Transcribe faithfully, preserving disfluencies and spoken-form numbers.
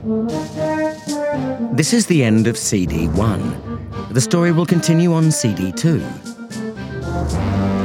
This is the end of C D one. The story will continue on C D two.